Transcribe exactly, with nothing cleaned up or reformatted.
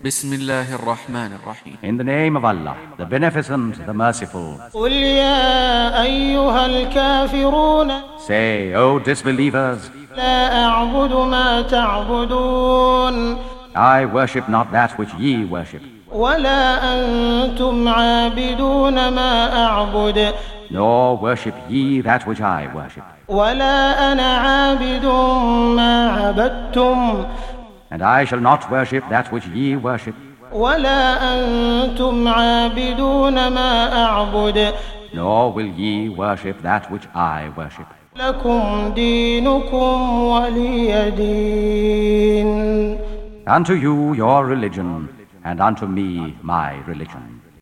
Bismillahir Rahmanir Rahim. In the name of Allah, the Beneficent, the Merciful. قل يا أيها الكافرون Say, O disbelievers, لا أعبد ما تعبدون I worship not that which ye worship, ولا أنتم عابدون ما أعبد nor worship ye that which I worship. ولا أنا عابد ما عبدتم And I shall not worship that which ye worship, ولا أنتم عابدون ما أعبد nor will ye worship that which I worship. لكم دينكم ولي دين. Unto you your religion, and unto me my religion.